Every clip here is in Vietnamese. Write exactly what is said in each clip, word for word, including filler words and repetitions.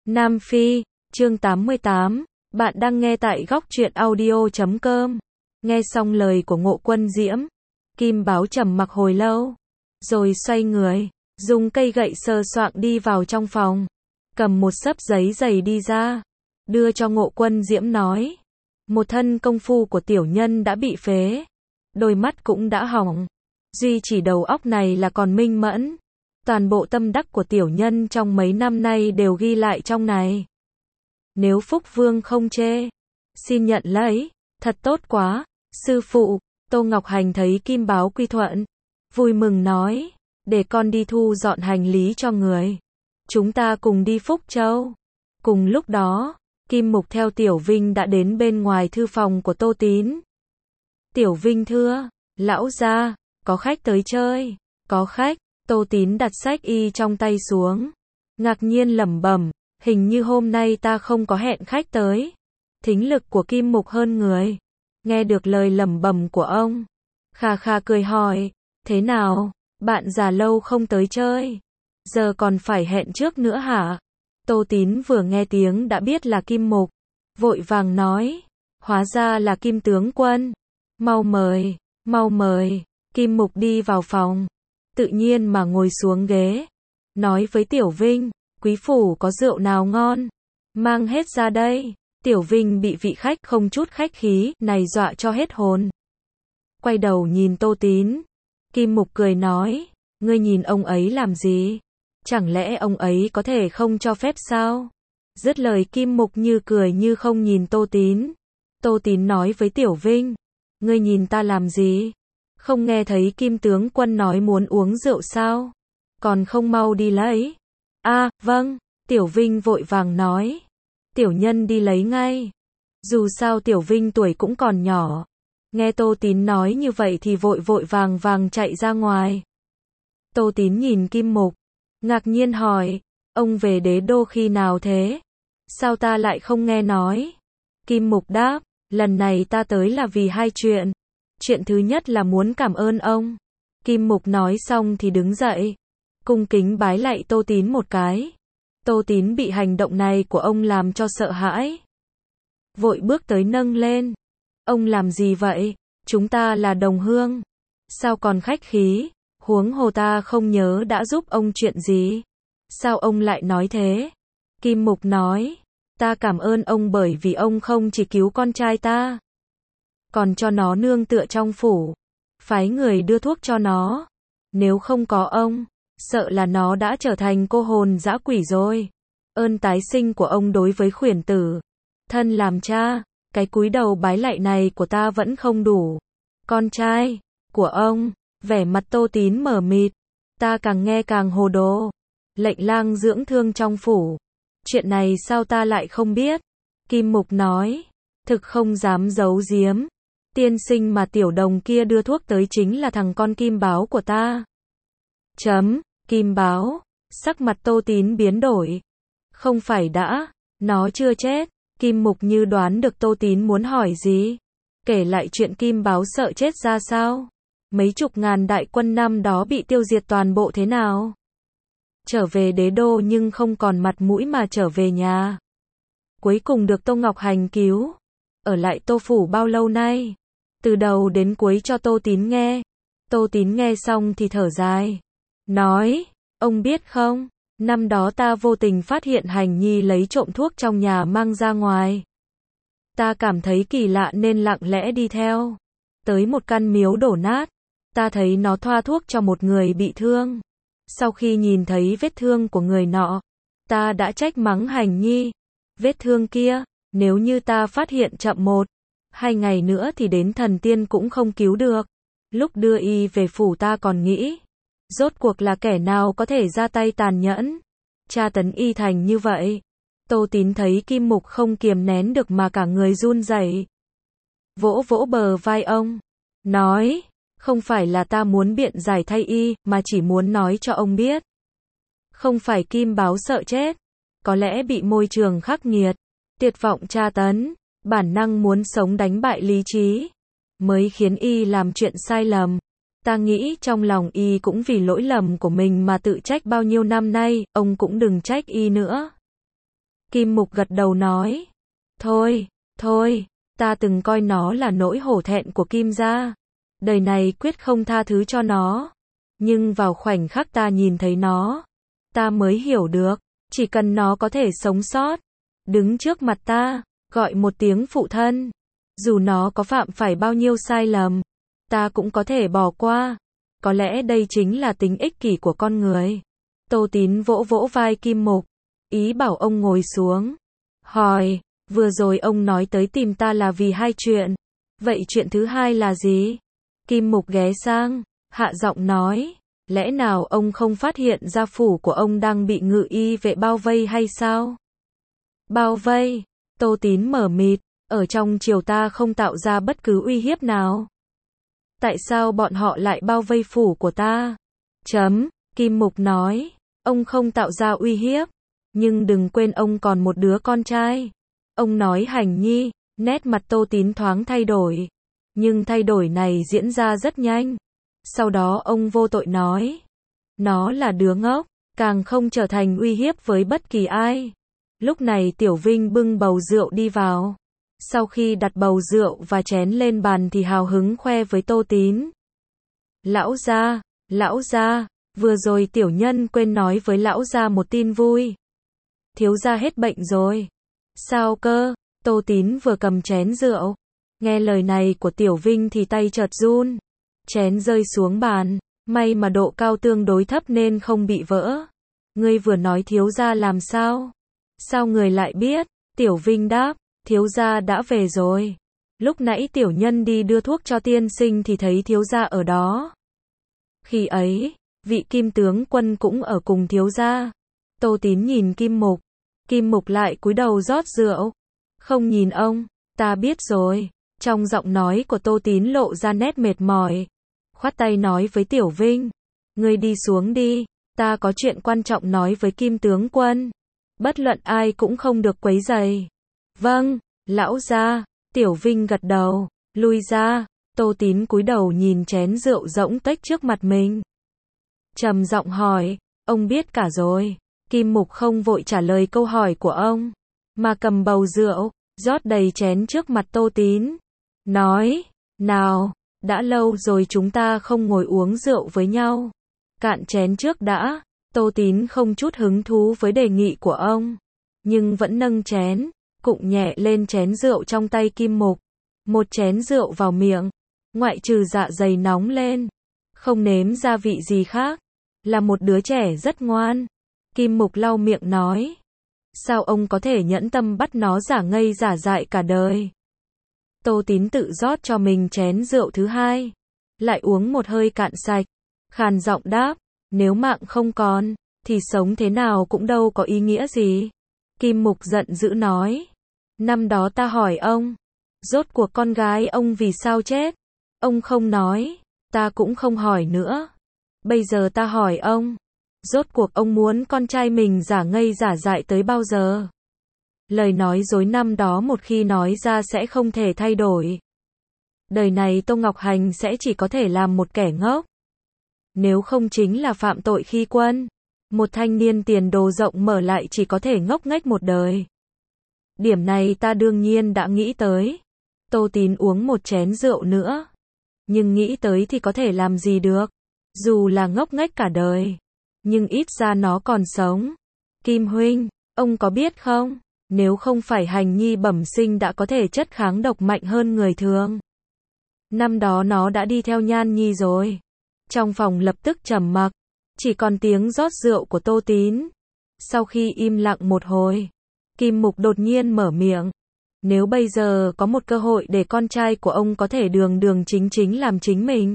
Nam Phi, chương tám mươi tám, bạn đang nghe tại góc truyện audio chấm com. Nghe xong lời của Ngộ Quân Diễm, Kim Báo trầm mặc hồi lâu, rồi xoay người, dùng cây gậy sờ soạng đi vào trong phòng, cầm một xấp giấy dày đi ra, đưa cho Ngộ Quân Diễm nói, một thân công phu của tiểu nhân đã bị phế, đôi mắt cũng đã hỏng, duy chỉ đầu óc này là còn minh mẫn. Toàn bộ tâm đắc của tiểu nhân trong mấy năm nay đều ghi lại trong này. Nếu Phúc Vương không chê, xin nhận lấy, thật tốt quá, sư phụ. Tô Ngọc Hành thấy Kim Báo quy thuận, vui mừng nói, để con đi thu dọn hành lý cho người. Chúng ta cùng đi Phúc Châu. Cùng lúc đó, Kim Mục theo Tiểu Vinh đã đến bên ngoài thư phòng của Tô Tín. Tiểu Vinh thưa, lão gia, có khách tới chơi. Có khách. Tô Tín đặt sách y trong tay xuống, ngạc nhiên lẩm bẩm, hình như hôm nay ta không có hẹn khách tới. Thính lực của Kim Mục hơn người, nghe được lời lẩm bẩm của ông, khà khà cười hỏi, thế nào, bạn già lâu không tới chơi, giờ còn phải hẹn trước nữa hả? Tô Tín vừa nghe tiếng đã biết là Kim Mục, vội vàng nói, hóa ra là Kim tướng quân, mau mời, mau mời. Kim Mục đi vào phòng, tự nhiên mà ngồi xuống ghế, nói với Tiểu Vinh, quý phủ có rượu nào ngon, mang hết ra đây. Tiểu Vinh bị vị khách không chút khách khí này dọa cho hết hồn. Quay đầu nhìn Tô Tín, Kim Mục cười nói, ngươi nhìn ông ấy làm gì? Chẳng lẽ ông ấy có thể không cho phép sao? Dứt lời Kim Mục như cười như không nhìn Tô Tín. Tô Tín nói với Tiểu Vinh, ngươi nhìn ta làm gì? Không nghe thấy Kim tướng quân nói muốn uống rượu sao? Còn không mau đi lấy. A, à, vâng. Tiểu Vinh vội vàng nói. Tiểu nhân đi lấy ngay. Dù sao Tiểu Vinh tuổi cũng còn nhỏ. Nghe Tô Tín nói như vậy thì vội vội vàng vàng chạy ra ngoài. Tô Tín nhìn Kim Mục, ngạc nhiên hỏi, ông về Đế Đô khi nào thế? Sao ta lại không nghe nói? Kim Mục đáp, lần này ta tới là vì hai chuyện. Chuyện thứ nhất là muốn cảm ơn ông. Kim Mục nói xong thì đứng dậy, cung kính bái lạy Tô Tín một cái. Tô Tín bị hành động này của ông làm cho sợ hãi, vội bước tới nâng lên. Ông làm gì vậy? Chúng ta là đồng hương, sao còn khách khí? Huống hồ ta không nhớ đã giúp ông chuyện gì, sao ông lại nói thế? Kim Mục nói, ta cảm ơn ông bởi vì ông không chỉ cứu con trai ta, còn cho nó nương tựa trong phủ, phái người đưa thuốc cho nó. Nếu không có ông, sợ là nó đã trở thành cô hồn dã quỷ rồi. Ơn tái sinh của ông đối với khuyển tử, thân làm cha, cái cúi đầu bái lạy này của ta vẫn không đủ. Con trai của ông, vẻ mặt Tô Tín mờ mịt, ta càng nghe càng hồ đồ. Lệnh lang dưỡng thương trong phủ, chuyện này sao ta lại không biết? Kim Mục nói, thực không dám giấu giếm. Tiên sinh mà Tiểu Đồng kia đưa thuốc tới chính là thằng con Kim Báo của ta. Chấm, Kim Báo, sắc mặt Tô Tín biến đổi. Không phải đã, nó chưa chết. Kim Mục như đoán được Tô Tín muốn hỏi gì. Kể lại chuyện Kim Báo sợ chết ra sao. Mấy chục ngàn đại quân năm đó bị tiêu diệt toàn bộ thế nào. Trở về Đế Đô nhưng không còn mặt mũi mà trở về nhà. Cuối cùng được Tô Ngọc Hành cứu. Ở lại Tô Phủ bao lâu nay? Từ đầu đến cuối cho Tô Tín nghe. Tô Tín nghe xong thì thở dài, nói, ông biết không, năm đó ta vô tình phát hiện Hành Nhi lấy trộm thuốc trong nhà mang ra ngoài. Ta cảm thấy kỳ lạ nên lặng lẽ đi theo. Tới một căn miếu đổ nát, ta thấy nó thoa thuốc cho một người bị thương. Sau khi nhìn thấy vết thương của người nọ, ta đã trách mắng Hành Nhi. Vết thương kia, nếu như ta phát hiện chậm một, hai ngày nữa thì đến thần tiên cũng không cứu được. Lúc đưa y về phủ ta còn nghĩ, rốt cuộc là kẻ nào có thể ra tay tàn nhẫn, tra tấn y thành như vậy. Tô Tín thấy Kim Mục không kiềm nén được mà cả người run rẩy, vỗ vỗ bờ vai ông, nói, không phải là ta muốn biện giải thay y, mà chỉ muốn nói cho ông biết. Không phải Kim Báo sợ chết, có lẽ bị môi trường khắc nghiệt, tuyệt vọng tra tấn, bản năng muốn sống đánh bại lý trí, mới khiến y làm chuyện sai lầm. Ta nghĩ trong lòng y cũng vì lỗi lầm của mình mà tự trách bao nhiêu năm nay, ông cũng đừng trách y nữa. Kim Mục gật đầu nói. Thôi, thôi, ta từng coi nó là nỗi hổ thẹn của Kim gia. Đời này quyết không tha thứ cho nó. Nhưng vào khoảnh khắc ta nhìn thấy nó, ta mới hiểu được, chỉ cần nó có thể sống sót, đứng trước mặt ta, gọi một tiếng phụ thân, dù nó có phạm phải bao nhiêu sai lầm, ta cũng có thể bỏ qua. Có lẽ đây chính là tính ích kỷ của con người. Tô Tín vỗ vỗ vai Kim Mục, ý bảo ông ngồi xuống. Hỏi, vừa rồi ông nói tới tìm ta là vì hai chuyện. Vậy chuyện thứ hai là gì? Kim Mục ghé sang, hạ giọng nói, lẽ nào ông không phát hiện ra phủ của ông đang bị ngự y vệ bao vây hay sao? Bao vây? Tô Tín mở mịt, ở trong triều ta không tạo ra bất cứ uy hiếp nào. Tại sao bọn họ lại bao vây phủ của ta? Chấm, Kim Mục nói, ông không tạo ra uy hiếp, nhưng đừng quên ông còn một đứa con trai. Ông nói Hành Nhi, nét mặt Tô Tín thoáng thay đổi, nhưng thay đổi này diễn ra rất nhanh. Sau đó ông vô tội nói, nó là đứa ngốc, càng không trở thành uy hiếp với bất kỳ ai. Lúc này Tiểu Vinh bưng bầu rượu đi vào. Sau khi đặt bầu rượu và chén lên bàn thì hào hứng khoe với Tô Tín. Lão gia, lão gia, vừa rồi tiểu nhân quên nói với lão gia một tin vui. Thiếu gia hết bệnh rồi. Sao cơ? Tô Tín vừa cầm chén rượu. Nghe lời này của Tiểu Vinh thì tay chợt run. Chén rơi xuống bàn. May mà độ cao tương đối thấp nên không bị vỡ. Ngươi vừa nói thiếu gia làm sao? Sao người lại biết? Tiểu Vinh đáp, thiếu gia đã về rồi. Lúc nãy tiểu nhân đi đưa thuốc cho tiên sinh thì thấy thiếu gia ở đó. Khi ấy, vị Kim tướng quân cũng ở cùng thiếu gia. Tô Tín nhìn Kim Mục. Kim Mục lại cúi đầu rót rượu. Không nhìn ông, ta biết rồi. Trong giọng nói của Tô Tín lộ ra nét mệt mỏi. Khoát tay nói với Tiểu Vinh. Ngươi đi xuống đi, ta có chuyện quan trọng nói với Kim tướng quân. Bất luận ai cũng không được quấy rầy. Vâng, lão gia. Tiểu Vinh gật đầu, lui ra. Tô Tín cúi đầu nhìn chén rượu rỗng tuếch trước mặt mình. Trầm giọng hỏi, ông biết cả rồi. Kim Mục không vội trả lời câu hỏi của ông, mà cầm bầu rượu, rót đầy chén trước mặt Tô Tín. Nói, nào, đã lâu rồi chúng ta không ngồi uống rượu với nhau. Cạn chén trước đã. Tô Tín không chút hứng thú với đề nghị của ông, nhưng vẫn nâng chén, cụng nhẹ lên chén rượu trong tay Kim Mục. Một chén rượu vào miệng, ngoại trừ dạ dày nóng lên, không nếm gia vị gì khác, là một đứa trẻ rất ngoan. Kim Mục lau miệng nói, sao ông có thể nhẫn tâm bắt nó giả ngây giả dại cả đời? Tô Tín tự rót cho mình chén rượu thứ hai, lại uống một hơi cạn sạch, khàn giọng đáp, nếu mạng không còn, thì sống thế nào cũng đâu có ý nghĩa gì. Kim Mục giận dữ nói, năm đó ta hỏi ông, rốt cuộc con gái ông vì sao chết? Ông không nói, ta cũng không hỏi nữa. Bây giờ ta hỏi ông, rốt cuộc ông muốn con trai mình giả ngây giả dại tới bao giờ? Lời nói dối năm đó một khi nói ra sẽ không thể thay đổi. Đời này Tô Ngọc Hành sẽ chỉ có thể làm một kẻ ngốc. Nếu không chính là phạm tội khi quân. Một thanh niên tiền đồ rộng mở lại chỉ có thể ngốc nghếch một đời. Điểm này ta đương nhiên đã nghĩ tới. Tô Tín uống một chén rượu nữa. Nhưng nghĩ tới thì có thể làm gì được. Dù là ngốc nghếch cả đời, nhưng ít ra nó còn sống. Kim huynh, ông có biết không? Nếu không phải Hành Nhi bẩm sinh đã có thể chất kháng độc mạnh hơn người thường. Năm đó nó đã đi theo Nhan Nhi rồi. Trong phòng lập tức trầm mặc, chỉ còn tiếng rót rượu của Tô Tín. Sau khi im lặng một hồi, Kim Mục đột nhiên mở miệng. Nếu bây giờ có một cơ hội để con trai của ông có thể đường đường chính chính làm chính mình,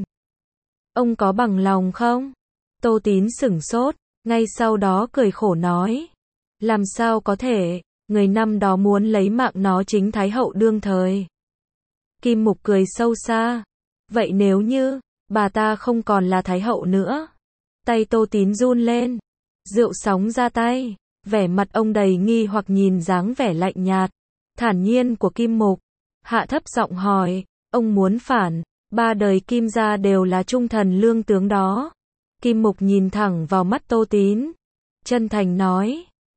ông có bằng lòng không? Tô Tín sửng sốt, ngay sau đó cười khổ nói. Làm sao có thể, người năm đó muốn lấy mạng nó chính Thái hậu đương thời. Kim Mục cười sâu xa. Vậy nếu như bà ta không còn là Thái hậu nữa? Tay Tô Tín run lên. Rượu sóng ra tay. Vẻ mặt ông đầy nghi hoặc nhìn dáng vẻ lạnh nhạt, thản nhiên của Kim Mục. Hạ thấp giọng hỏi, ông muốn phản, ba đời Kim gia đều là trung thần lương tướng đó. Kim Mục nhìn thẳng vào mắt Tô Tín, chân thành nói,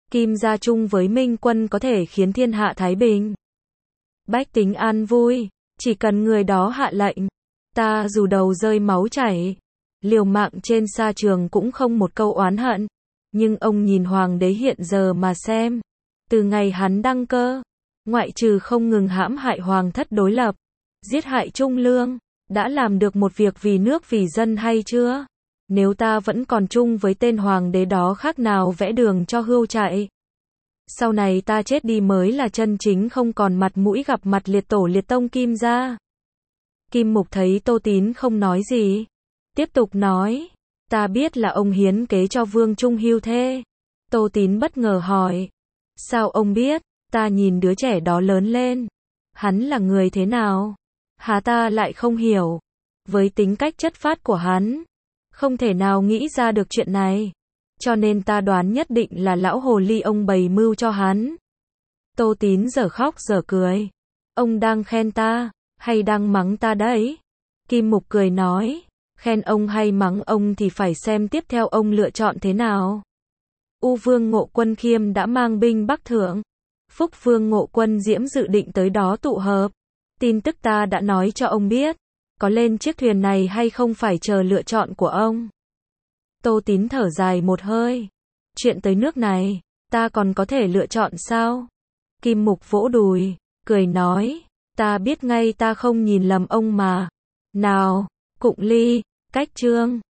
Kim gia chung với Minh quân có thể khiến thiên hạ thái bình. Bách tính an vui, chỉ cần người đó hạ lệnh. Ta dù đầu rơi máu chảy, liều mạng trên sa trường cũng không một câu oán hận. Nhưng ông nhìn hoàng đế hiện giờ mà xem. Từ ngày hắn đăng cơ, ngoại trừ không ngừng hãm hại hoàng thất đối lập, giết hại trung lương, đã làm được một việc vì nước vì dân hay chưa? Nếu ta vẫn còn chung với tên hoàng đế đó khác nào vẽ đường cho hươu chạy. Sau này ta chết đi mới là chân chính không còn mặt mũi gặp mặt liệt tổ liệt tông Kim gia. Kim Mục thấy Tô Tín không nói gì, tiếp tục nói, ta biết là ông hiến kế cho Vương Trung hưu thê. Tô Tín bất ngờ hỏi, sao ông biết? Ta nhìn đứa trẻ đó lớn lên, hắn là người thế nào? Há ta lại không hiểu, với tính cách chất phác của hắn, không thể nào nghĩ ra được chuyện này, cho nên ta đoán nhất định là lão hồ ly ông bày mưu cho hắn. Tô Tín dở khóc dở cười, ông đang khen ta, hay đang mắng ta đấy? Kim Mục cười nói, khen ông hay mắng ông thì phải xem tiếp theo ông lựa chọn thế nào. U Vương Ngộ Quân Khiêm đã mang binh bắc thượng, Phúc Vương Ngộ Quân Diễm dự định tới đó tụ hợp. Tin tức ta đã nói cho ông biết, có lên chiếc thuyền này hay không phải chờ lựa chọn của ông. Tô Tín thở dài một hơi, chuyện tới nước này, ta còn có thể lựa chọn sao? Kim Mục vỗ đùi, cười nói, ta biết ngay ta không nhìn lầm ông mà. Nào, Cụng Ly, Cách Trương,